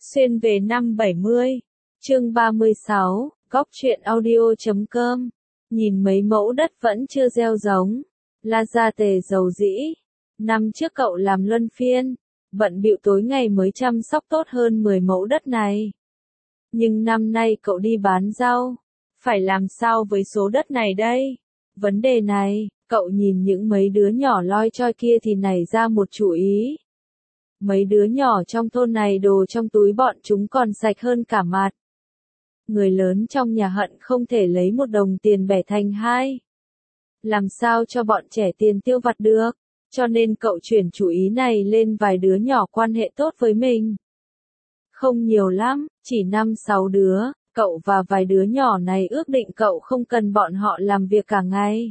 Xuyên về năm 70, chương 36, góc truyện audio.com. Nhìn mấy mẫu đất vẫn chưa gieo giống. La Gia Tề dầu dĩ. Năm trước cậu làm luân phiên, bận bịu tối ngày mới chăm sóc tốt hơn 10 mẫu đất này. Nhưng năm nay cậu đi bán rau, phải làm sao với số đất này đây? Vấn đề này, cậu nhìn những mấy đứa nhỏ loi choi kia thì nảy ra một chủ ý. Mấy đứa nhỏ trong thôn này đồ trong túi bọn chúng còn sạch hơn cả mặt. Người lớn trong nhà hận không thể lấy một đồng tiền bẻ thành hai. Làm sao cho bọn trẻ tiền tiêu vặt được, cho nên cậu chuyển chủ ý này lên vài đứa nhỏ quan hệ tốt với mình. Không nhiều lắm, chỉ 5-6 đứa, cậu và vài đứa nhỏ này ước định cậu không cần bọn họ làm việc cả ngày.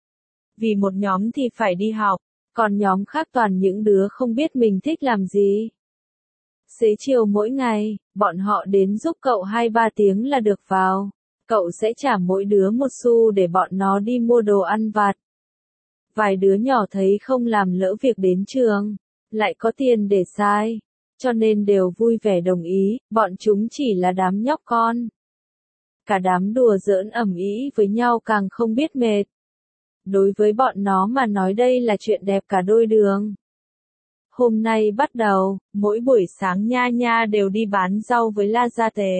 Vì một nhóm thì phải đi học, còn nhóm khác toàn những đứa không biết mình thích làm gì. Xế chiều mỗi ngày, bọn họ đến giúp cậu 2-3 tiếng là được vào. Cậu sẽ trả mỗi đứa 1 xu để bọn nó đi mua đồ ăn vặt. Vài đứa nhỏ thấy không làm lỡ việc đến trường, lại có tiền để xài, cho nên đều vui vẻ đồng ý, bọn chúng chỉ là đám nhóc con. Cả đám đùa giỡn ầm ĩ với nhau càng không biết mệt. Đối với bọn nó mà nói đây là chuyện đẹp cả đôi đường. Hôm nay bắt đầu, mỗi buổi sáng Nha Nha đều đi bán rau với La Gia Tề.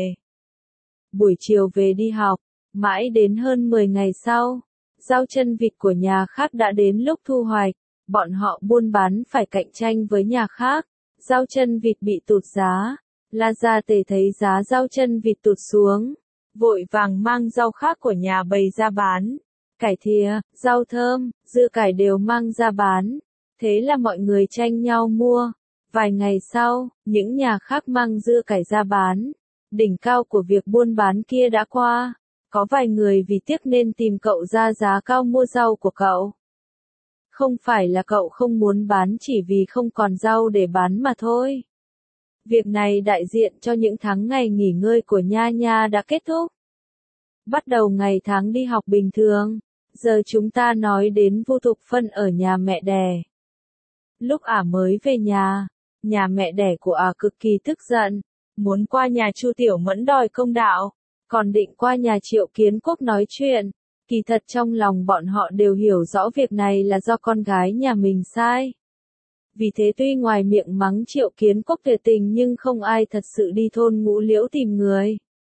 Buổi chiều về đi học, mãi đến hơn 10 ngày sau, rau chân vịt của nhà khác đã đến lúc thu hoạch. Bọn họ buôn bán phải cạnh tranh với nhà khác, rau chân vịt bị tụt giá. La Gia Tề thấy giá rau chân vịt tụt xuống, vội vàng mang rau khác của nhà bày ra bán. Cải thìa, rau thơm, dưa cải đều mang ra bán. Thế là mọi người tranh nhau mua. Vài ngày sau, những nhà khác mang dưa cải ra bán. Đỉnh cao của việc buôn bán kia đã qua. Có vài người vì tiếc nên tìm cậu ra giá cao mua rau của cậu. Không phải là cậu không muốn bán chỉ vì không còn rau để bán mà thôi. Việc này đại diện cho những tháng ngày nghỉ ngơi của Nha Nha đã kết thúc. Bắt đầu ngày tháng đi học bình thường. Giờ chúng ta nói đến Vu Thục Phân ở nhà mẹ đẻ. Lúc ả mới về nhà mẹ đẻ của ả cực kỳ tức giận, muốn qua nhà Chu Tiểu Mẫn đòi công đạo, còn định qua nhà Triệu Kiến Quốc nói chuyện. Kỳ thật trong lòng bọn họ đều hiểu rõ việc này là do con gái nhà mình sai. Vì thế tuy ngoài miệng mắng Triệu Kiến Quốc tuyệt tình nhưng không ai thật sự đi thôn Ngũ Liễu tìm người.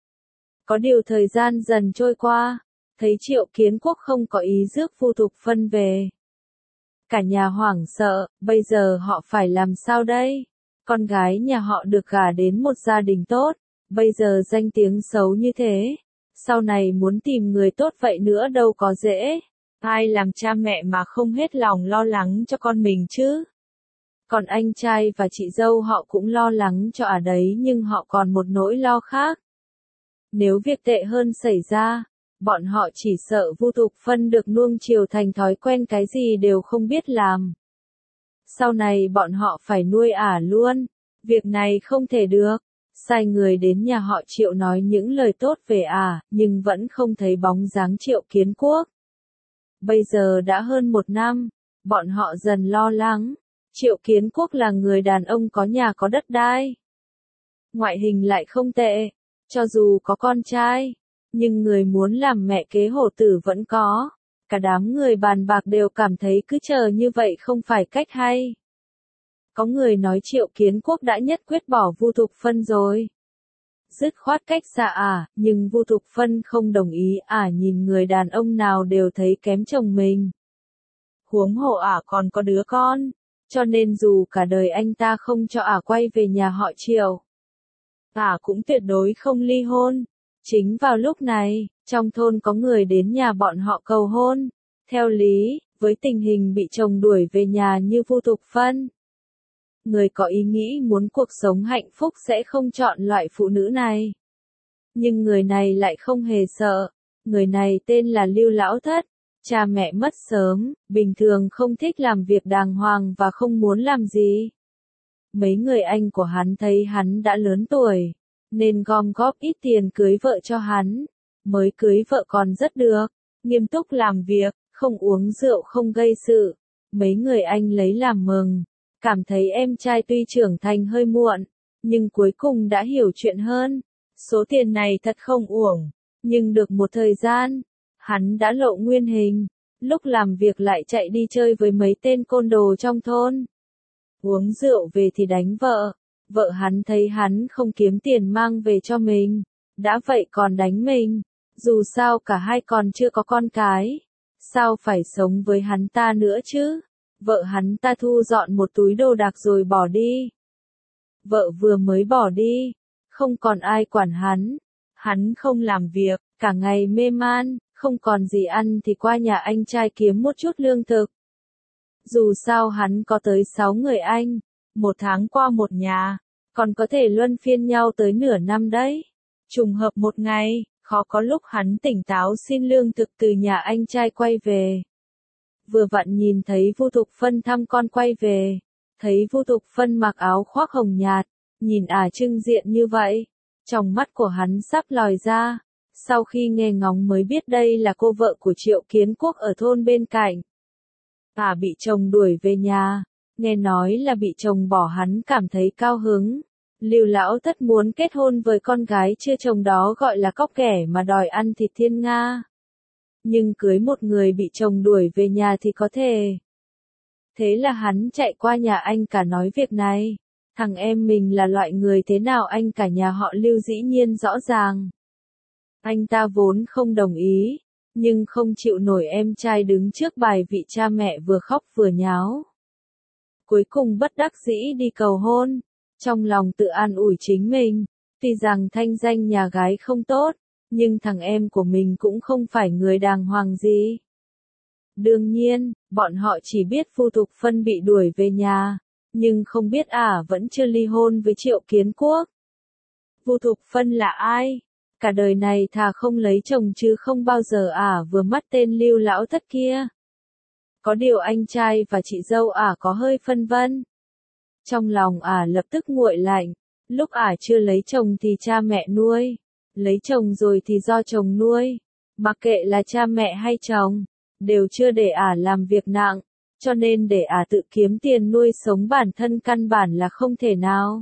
Có điều thời gian dần trôi qua, thấy Triệu Kiến Quốc không có ý rước Vu Thục Phân về. Cả nhà hoảng sợ, bây giờ họ phải làm sao đây? Con gái nhà họ được gả đến một gia đình tốt, bây giờ danh tiếng xấu như thế. Sau này muốn tìm người tốt vậy nữa đâu có dễ. Ai làm cha mẹ mà không hết lòng lo lắng cho con mình chứ? Còn anh trai và chị dâu họ cũng lo lắng cho ả đấy nhưng họ còn một nỗi lo khác. Nếu việc tệ hơn xảy ra, bọn họ chỉ sợ Vu Thục Phân được nuông chiều thành thói quen cái gì đều không biết làm. Sau này bọn họ phải nuôi ả luôn. Việc này không thể được. Sai người đến nhà họ Triệu nói những lời tốt về ả, nhưng vẫn không thấy bóng dáng Triệu Kiến Quốc. Bây giờ đã hơn 1 năm, bọn họ dần lo lắng. Triệu Kiến Quốc là người đàn ông có nhà có đất đai. Ngoại hình lại không tệ, cho dù có con trai. Nhưng người muốn làm mẹ kế hổ tử vẫn có. Cả đám người bàn bạc đều cảm thấy cứ chờ như vậy không phải cách hay. Có người nói Triệu Kiến Quốc đã nhất quyết bỏ Vu Thục Phân rồi. Dứt khoát cách xa ả, nhưng Vu Thục Phân không đồng ý. Ả nhìn người đàn ông nào đều thấy kém chồng mình. Huống hộ ả còn có đứa con, cho nên dù cả đời anh ta không cho ả quay về nhà họ Triệu, ả cũng tuyệt đối không ly hôn. Chính vào lúc này, trong thôn có người đến nhà bọn họ cầu hôn. Theo lý, với tình hình bị chồng đuổi về nhà như Vu Thục Phân, người có ý nghĩ muốn cuộc sống hạnh phúc sẽ không chọn loại phụ nữ này. Nhưng người này lại không hề sợ. Người này tên là Lưu Lão Thất. Cha mẹ mất sớm, bình thường không thích làm việc đàng hoàng và không muốn làm gì. Mấy người anh của hắn thấy hắn đã lớn tuổi, nên gom góp ít tiền cưới vợ cho hắn. Mới cưới vợ còn rất được, nghiêm túc làm việc, không uống rượu không gây sự. Mấy người anh lấy làm mừng, cảm thấy em trai tuy trưởng thành hơi muộn, nhưng cuối cùng đã hiểu chuyện hơn. Số tiền này thật không uổng, nhưng được một thời gian, hắn đã lộ nguyên hình, lúc làm việc lại chạy đi chơi với mấy tên côn đồ trong thôn. Uống rượu về thì đánh vợ, vợ hắn thấy hắn không kiếm tiền mang về cho mình, đã vậy còn đánh mình, dù sao cả hai còn chưa có con cái, sao phải sống với hắn ta nữa chứ? Vợ hắn ta thu dọn một túi đồ đạc rồi bỏ đi. Vợ vừa mới bỏ đi, không còn ai quản hắn không làm việc, cả ngày mê man, không còn gì ăn thì qua nhà anh trai kiếm một chút lương thực. Dù sao hắn có tới 6 người anh, một tháng qua một nhà, còn có thể luân phiên nhau tới nửa năm đấy. Trùng hợp một ngày, khó có lúc hắn tỉnh táo xin lương thực từ nhà anh trai quay về. Vừa vặn nhìn thấy Vu Thục Phân thăm con quay về, thấy Vu Thục Phân mặc áo khoác hồng nhạt, nhìn trưng diện như vậy, trong mắt của hắn sắp lòi ra. Sau khi nghe ngóng mới biết đây là cô vợ của Triệu Kiến Quốc ở thôn bên cạnh. Bị chồng đuổi về nhà, nghe nói là bị chồng bỏ, hắn cảm thấy cao hứng. Lưu lão thất muốn kết hôn với con gái chưa chồng đó gọi là cóc ghẻ mà đòi ăn thịt thiên nga. Nhưng cưới một người bị chồng đuổi về nhà thì có thể. Thế là hắn chạy qua nhà anh cả nói việc này. Thằng em mình là loại người thế nào anh cả nhà họ Lưu dĩ nhiên rõ ràng. Anh ta vốn không đồng ý, nhưng không chịu nổi em trai đứng trước bài vị cha mẹ vừa khóc vừa nháo. Cuối cùng bất đắc dĩ đi cầu hôn, trong lòng tự an ủi chính mình, tuy rằng thanh danh nhà gái không tốt, nhưng thằng em của mình cũng không phải người đàng hoàng gì. Đương nhiên, bọn họ chỉ biết Vu Thục Phân bị đuổi về nhà, nhưng không biết vẫn chưa ly hôn với Triệu Kiến Quốc. Vu Thục Phân là ai? Cả đời này thà không lấy chồng chứ không bao giờ vừa mắt tên Lưu lão thất kia. Có điều anh trai và chị dâu có hơi phân vân. Trong lòng lập tức nguội lạnh, lúc chưa lấy chồng thì cha mẹ nuôi, lấy chồng rồi thì do chồng nuôi, mặc kệ là cha mẹ hay chồng, đều chưa để làm việc nặng, cho nên để tự kiếm tiền nuôi sống bản thân căn bản là không thể nào.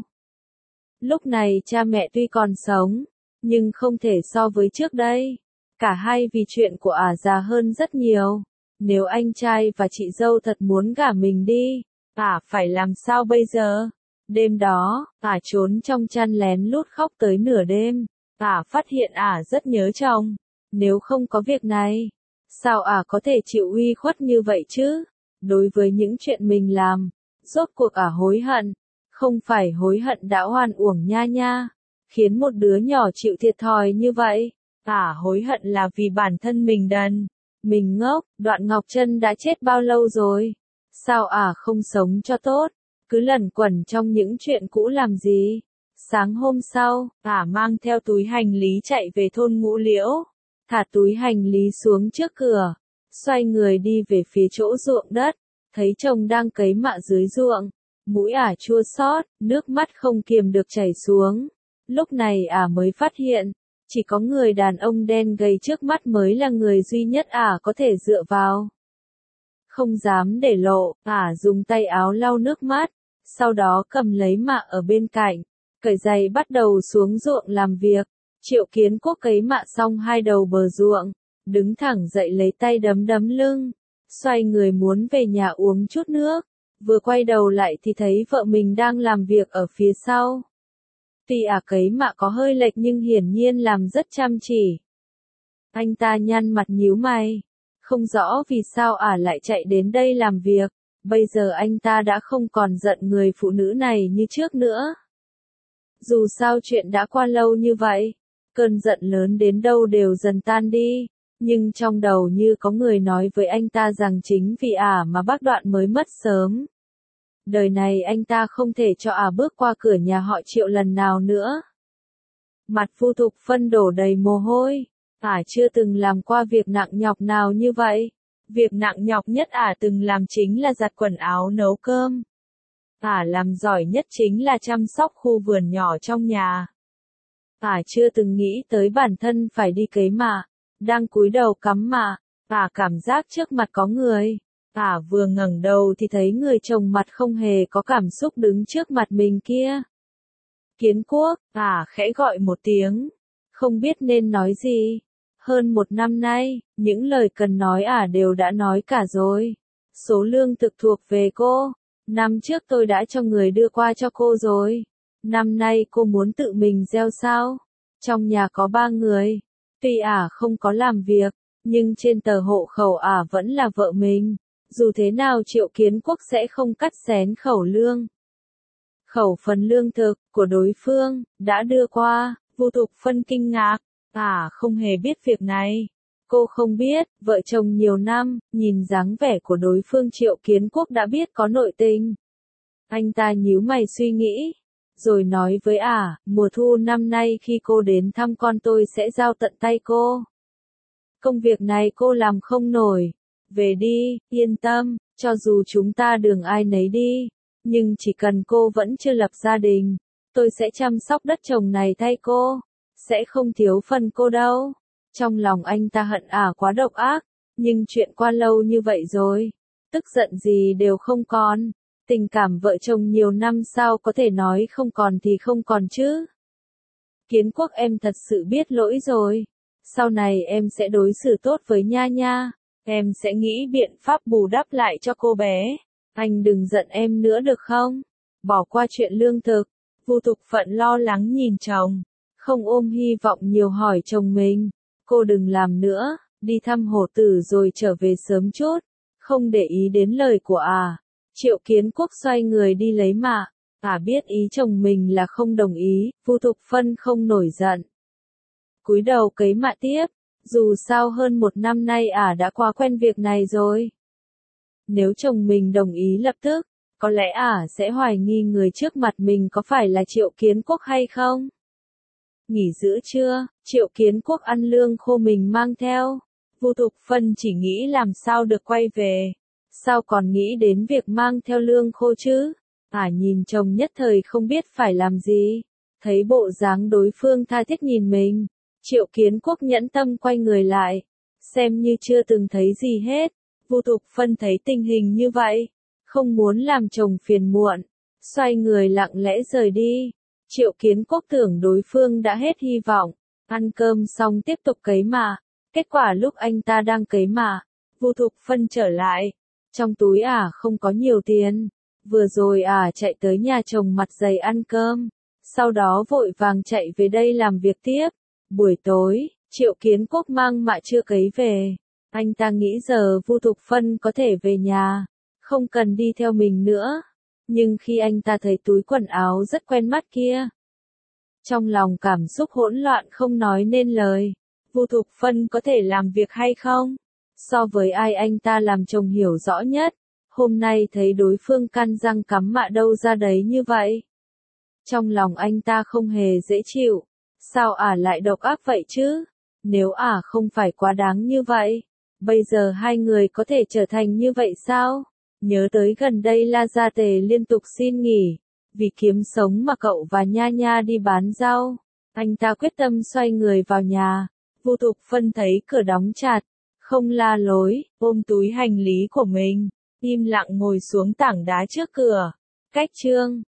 Lúc này cha mẹ tuy còn sống, nhưng không thể so với trước đây. Cả hai vì chuyện của già hơn rất nhiều. Nếu anh trai và chị dâu thật muốn gả mình đi, phải làm sao bây giờ? Đêm đó, trốn trong chăn lén lút khóc tới nửa đêm. Phát hiện rất nhớ chồng. Nếu không có việc này, sao có thể chịu uy khuất như vậy chứ? Đối với những chuyện mình làm, rốt cuộc hối hận. Không phải hối hận đã oan uổng nha. Khiến một đứa nhỏ chịu thiệt thòi như vậy. Hối hận là vì bản thân mình đần. Mình ngốc, Đoạn Ngọc Trân đã chết bao lâu rồi? Sao không sống cho tốt? Cứ lẩn quẩn trong những chuyện cũ làm gì? Sáng hôm sau, mang theo túi hành lý chạy về thôn Ngũ Liễu. Thả túi hành lý xuống trước cửa. Xoay người đi về phía chỗ ruộng đất. Thấy chồng đang cấy mạ dưới ruộng. Mũi chua xót, nước mắt không kiềm được chảy xuống. Lúc này mới phát hiện, chỉ có người đàn ông đen gầy trước mắt mới là người duy nhất có thể dựa vào. Không dám để lộ, dùng tay áo lau nước mắt, sau đó cầm lấy mạ ở bên cạnh, cởi giày bắt đầu xuống ruộng làm việc. Triệu Kiến Quốc cấy mạ xong hai đầu bờ ruộng, đứng thẳng dậy lấy tay đấm đấm lưng, xoay người muốn về nhà uống chút nước, vừa quay đầu lại thì thấy vợ mình đang làm việc ở phía sau. Tuy cấy mạ có hơi lệch nhưng hiển nhiên làm rất chăm chỉ. Anh ta nhăn mặt nhíu mày, không rõ vì sao lại chạy đến đây làm việc, bây giờ anh ta đã không còn giận người phụ nữ này như trước nữa. Dù sao chuyện đã qua lâu như vậy, cơn giận lớn đến đâu đều dần tan đi, nhưng trong đầu như có người nói với anh ta rằng chính vì mà bác Đoạn mới mất sớm. Đời này anh ta không thể cho bước qua cửa nhà họ Triệu lần nào nữa. Mặt Vu Thục Phân đổ đầy mồ hôi. Chưa từng làm qua việc nặng nhọc nào như vậy. Việc nặng nhọc nhất từng làm chính là giặt quần áo nấu cơm. Làm giỏi nhất chính là chăm sóc khu vườn nhỏ trong nhà. Chưa từng nghĩ tới bản thân phải đi cấy mạ. Đang cúi đầu cắm mạ. Cảm giác trước mặt có người. Vừa ngẩng đầu thì thấy người chồng mặt không hề có cảm xúc đứng trước mặt mình kia. Kiến Quốc, khẽ gọi một tiếng. Không biết nên nói gì. Hơn 1 năm nay, những lời cần nói đều đã nói cả rồi. Số lương thực thuộc về cô. Năm trước tôi đã cho người đưa qua cho cô rồi. Năm nay cô muốn tự mình gieo sao? Trong nhà có 3 người. Tuy không có làm việc, nhưng trên tờ hộ khẩu vẫn là vợ mình. Dù thế nào Triệu Kiến Quốc sẽ không cắt xén khẩu lương. Khẩu phần lương thực của đối phương đã đưa qua. Vu Thục Phân kinh ngạc. Không hề biết việc này. Cô không biết, vợ chồng nhiều năm, nhìn dáng vẻ của đối phương Triệu Kiến Quốc đã biết có nội tình. Anh ta nhíu mày suy nghĩ, rồi nói với mùa thu năm nay khi cô đến thăm con tôi sẽ giao tận tay cô. Công việc này cô làm không nổi. Về đi, yên tâm, cho dù chúng ta đường ai nấy đi, nhưng chỉ cần cô vẫn chưa lập gia đình, tôi sẽ chăm sóc đất trồng này thay cô, sẽ không thiếu phần cô đâu. Trong lòng anh ta hận quá độc ác, nhưng chuyện qua lâu như vậy rồi, tức giận gì đều không còn. Tình cảm vợ chồng nhiều năm sao có thể nói không còn thì không còn chứ. Kiến Quốc em thật sự biết lỗi rồi. Sau này em sẽ đối xử tốt với Nha Nha. Em sẽ nghĩ biện pháp bù đắp lại cho cô bé. Anh đừng giận em nữa được không? Bỏ qua chuyện lương thực. Vu Thục Phận lo lắng nhìn chồng. Không ôm hy vọng nhiều hỏi chồng mình. Cô đừng làm nữa, đi thăm hổ tử rồi trở về sớm chút. Không để ý đến lời của Triệu Kiến Quốc xoay người đi lấy mạ. Biết ý chồng mình là không đồng ý, Vu Thục Phân không nổi giận. Cúi đầu cấy mạ tiếp, dù sao hơn 1 năm nay đã quá quen việc này rồi. Nếu chồng mình đồng ý lập tức, có lẽ sẽ hoài nghi người trước mặt mình có phải là Triệu Kiến Quốc hay không. Nghỉ giữa trưa, Triệu Kiến Quốc ăn lương khô mình mang theo. Vu Thục Phân chỉ nghĩ làm sao được quay về. Sao còn nghĩ đến việc mang theo lương khô chứ? Nhìn chồng nhất thời không biết phải làm gì. Thấy bộ dáng đối phương tha thiết nhìn mình, Triệu Kiến Quốc nhẫn tâm quay người lại, xem như chưa từng thấy gì hết. Vu Thục Phân thấy tình hình như vậy, không muốn làm chồng phiền muộn, xoay người lặng lẽ rời đi. Triệu Kiến Quốc tưởng đối phương đã hết hy vọng, ăn cơm xong tiếp tục cấy mạ. Kết quả lúc anh ta đang cấy mạ, Vu Thục Phân trở lại. Trong túi không có nhiều tiền. Vừa rồi chạy tới nhà chồng mặt dày ăn cơm. Sau đó vội vàng chạy về đây làm việc tiếp. Buổi tối, Triệu Kiến Quốc mang mạ chưa cấy về. Anh ta nghĩ giờ Vu Thục Phân có thể về nhà, không cần đi theo mình nữa. Nhưng khi anh ta thấy túi quần áo rất quen mắt kia, trong lòng cảm xúc hỗn loạn không nói nên lời. Vu Thục Phân có thể làm việc hay không? So với ai anh ta làm chồng hiểu rõ nhất. Hôm nay thấy đối phương căn răng cắm mạ đâu ra đấy như vậy. Trong lòng anh ta không hề dễ chịu. Sao lại độc ác vậy chứ? Nếu không phải quá đáng như vậy, bây giờ hai người có thể trở thành như vậy sao? Nhớ tới gần đây La Gia Tề liên tục xin nghỉ, vì kiếm sống mà cậu và Nha Nha đi bán rau. Anh ta quyết tâm xoay người vào nhà. Vu Thục Phân thấy cửa đóng chặt, không la lối, ôm túi hành lý của mình, im lặng ngồi xuống tảng đá trước cửa. Cách chương